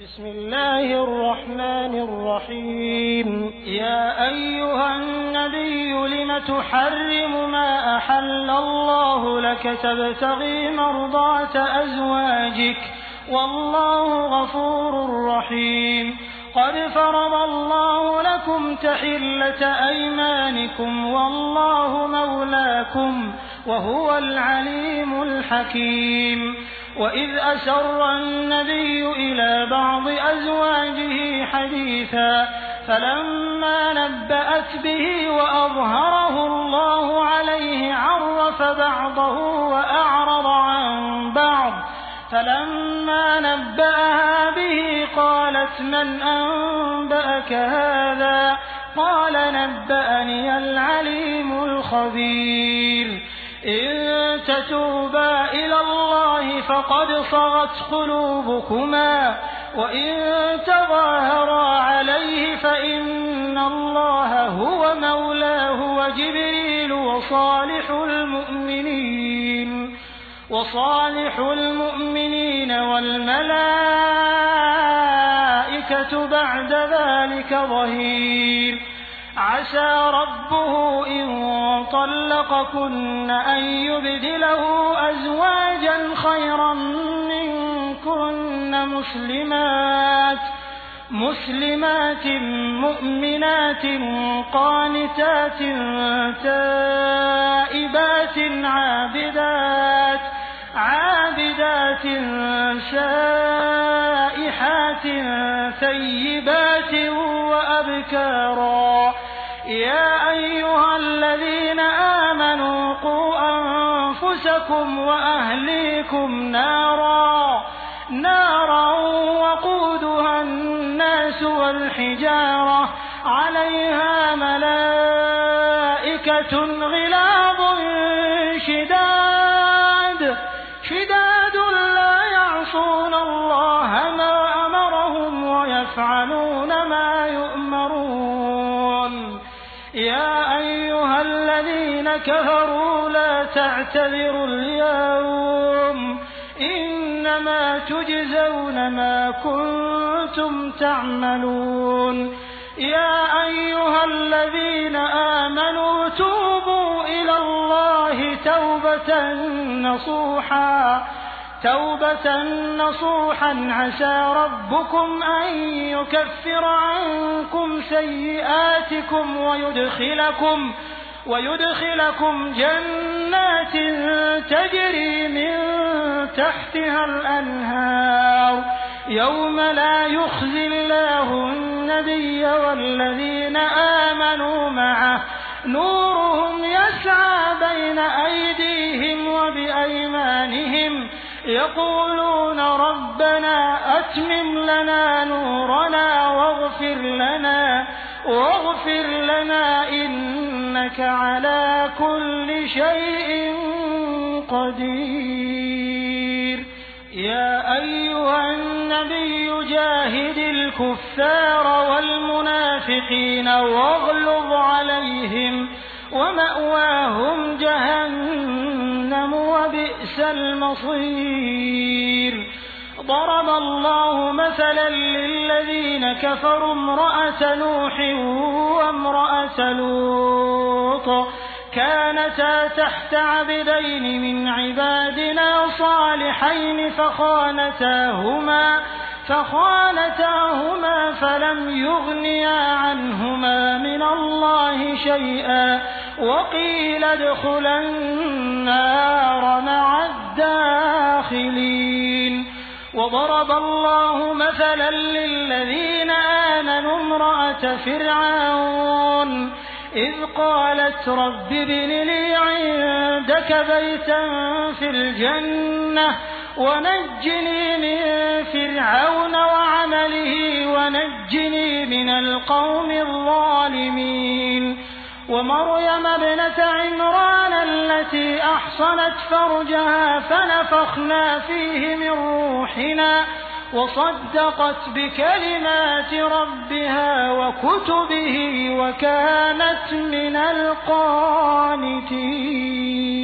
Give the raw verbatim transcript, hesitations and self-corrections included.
بسم الله الرحمن الرحيم. يا أيها النبي لم تحرم ما أحل الله لك تبتغي مرضات أزواجك والله غفور رحيم. قد فرض الله لكم تحلة أيمانكم والله مولاكم وهو العليم الحكيم. وإذ أسر النبي إلى بعض أزواجه حديثا فلما نبأت به وأظهره الله عليه عرف بعضه وأعرض عن بعض فلما نبأها به قالت من أنبأك هذا قال نبأني العليم الخبير. إن تتوبا إلى الله فقد صغت قلوبكما وإن تظاهرا عليه فإن الله هو مولاه وجبريل وصالح المؤمنين وصالح المؤمنين والملائكة بعد ذلك ظهير. عسى ربه إن طلقكن أن يبدله أزواجا خيرا منكن مسلمات مسلمات مؤمنات قانتات تائبات عابدات عابدات سائحات ثيبات وأبكارا. يا أيها الذين آمنوا قوا أنفسكم وأهليكم نارا نارا وقودها الناس والحجارة عليها ملائكة غلاظ شداد شداد لا يعصون الله ما أمرهم ويفعلون ما يؤمرون. يا أيها الذين كفروا لا تعتذروا اليوم إنما تجزون ما كنتم تعملون. يا أيها الذين آمنوا توبوا إلى الله توبة نصوحا توبة نصوحا عسى ربكم أن يكفر عنكم سيئاتكم ويدخلكم ويدخلكم جنات تجري من تحتها الأنهار يوم لا يخزي الله النبي والذين آمنوا معه نورهم يسعى بين أيديهم وبأيمانهم يقولون ربنا أتمم لنا نورنا واغفر لنا واغفر لنا إنك على كل شيء قدير. يا أيها النبي جاهد الكفار والمنافقين واغلظ عليهم ومأواهم جهنم وبئس المصير. ضرب الله مثلا للذين كفروا امرأة نوح وامرأة لوط كانتا تحت عبدين من عبادنا صالحين فخانتاهما فخانتاهما فلم يغنيا عنهما من الله شيئا وقيل ادخلا النار مع الداخلين. وضرب الله مثلا للذين آمنوا امرأة فرعون إذ قالت رب ابن لي عندك بيتا في الجنة ونجني من فرعون وعمله ونجني من القوم الظالمين. ومريم ابنة عمران التي أحصنت فرجها فنفخنا فيه من روحنا وصدقت بكلمات ربها وكتبه وكانت من القانتين.